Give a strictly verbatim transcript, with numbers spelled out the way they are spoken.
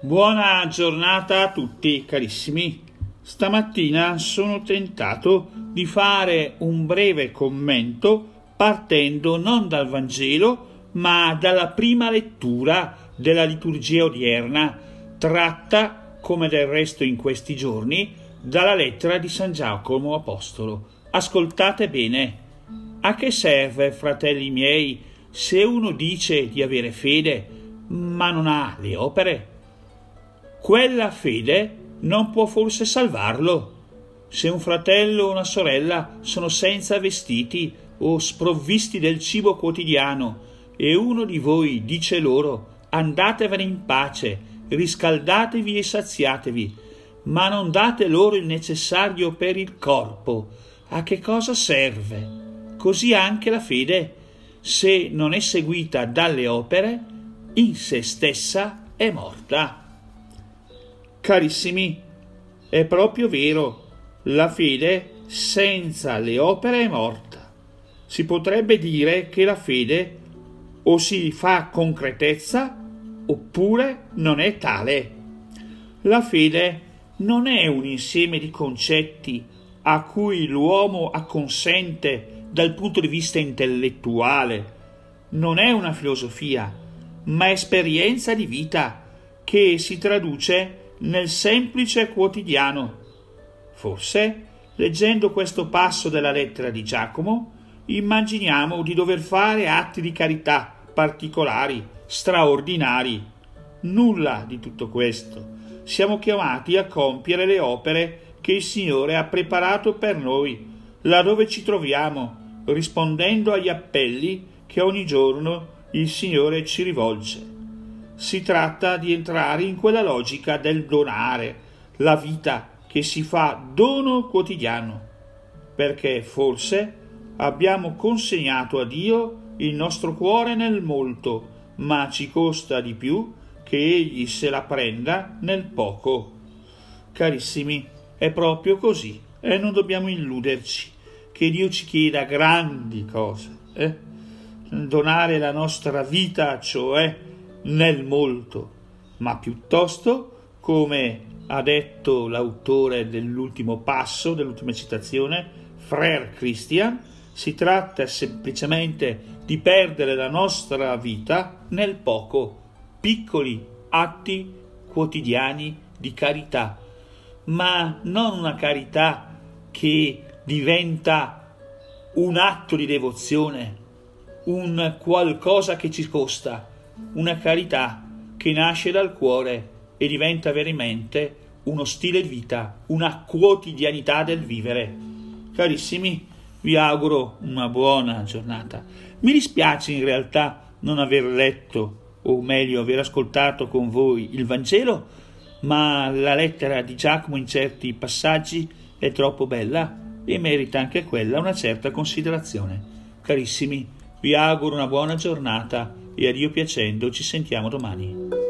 Buona giornata a tutti carissimi. Stamattina sono tentato di fare un breve commento partendo non dal Vangelo ma dalla prima lettura della liturgia odierna, tratta, come del resto in questi giorni, dalla lettera di San Giacomo Apostolo. Ascoltate bene. A che serve, fratelli miei, se uno dice di avere fede ma non ha le opere? Quella fede non può forse salvarlo. Se un fratello o una sorella sono senza vestiti o sprovvisti del cibo quotidiano e uno di voi dice loro: andatevene in pace, riscaldatevi e saziatevi, ma non date loro il necessario per il corpo, a che cosa serve? Così anche la fede, se non è seguita dalle opere, in se stessa è morta. Carissimi, è proprio vero, la fede senza le opere è morta. Si potrebbe dire che la fede o si fa concretezza oppure non è tale. La fede non è un insieme di concetti a cui l'uomo acconsente dal punto di vista intellettuale, non è una filosofia, ma esperienza di vita che si traduce nel semplice quotidiano. Forse, leggendo questo passo della lettera di Giacomo, immaginiamo di dover fare atti di carità particolari, straordinari. Nulla di tutto questo. Siamo chiamati a compiere le opere che il Signore ha preparato per noi, laddove ci troviamo, rispondendo agli appelli che ogni giorno il Signore ci rivolge. Si tratta di entrare in quella logica del donare, la vita che si fa dono quotidiano, perché forse abbiamo consegnato a Dio il nostro cuore nel molto, ma ci costa di più che Egli se la prenda nel poco. Carissimi, è proprio così e non dobbiamo illuderci che Dio ci chieda grandi cose, eh? Donare la nostra vita, cioè nel molto, ma piuttosto, come ha detto l'autore dell'ultimo passo, dell'ultima citazione, Frère Christian, si tratta semplicemente di perdere la nostra vita nel poco, piccoli atti quotidiani di carità, ma non una carità che diventa un atto di devozione, un qualcosa che ci costa, una carità che nasce dal cuore e diventa veramente uno stile di vita, una quotidianità del vivere. Carissimi, vi auguro una buona giornata. Mi dispiace in realtà non aver letto, o meglio aver ascoltato con voi il Vangelo, ma la lettera di Giacomo in certi passaggi è troppo bella e merita anche quella una certa considerazione. Carissimi, vi auguro una buona giornata e a Dio piacendo ci sentiamo domani.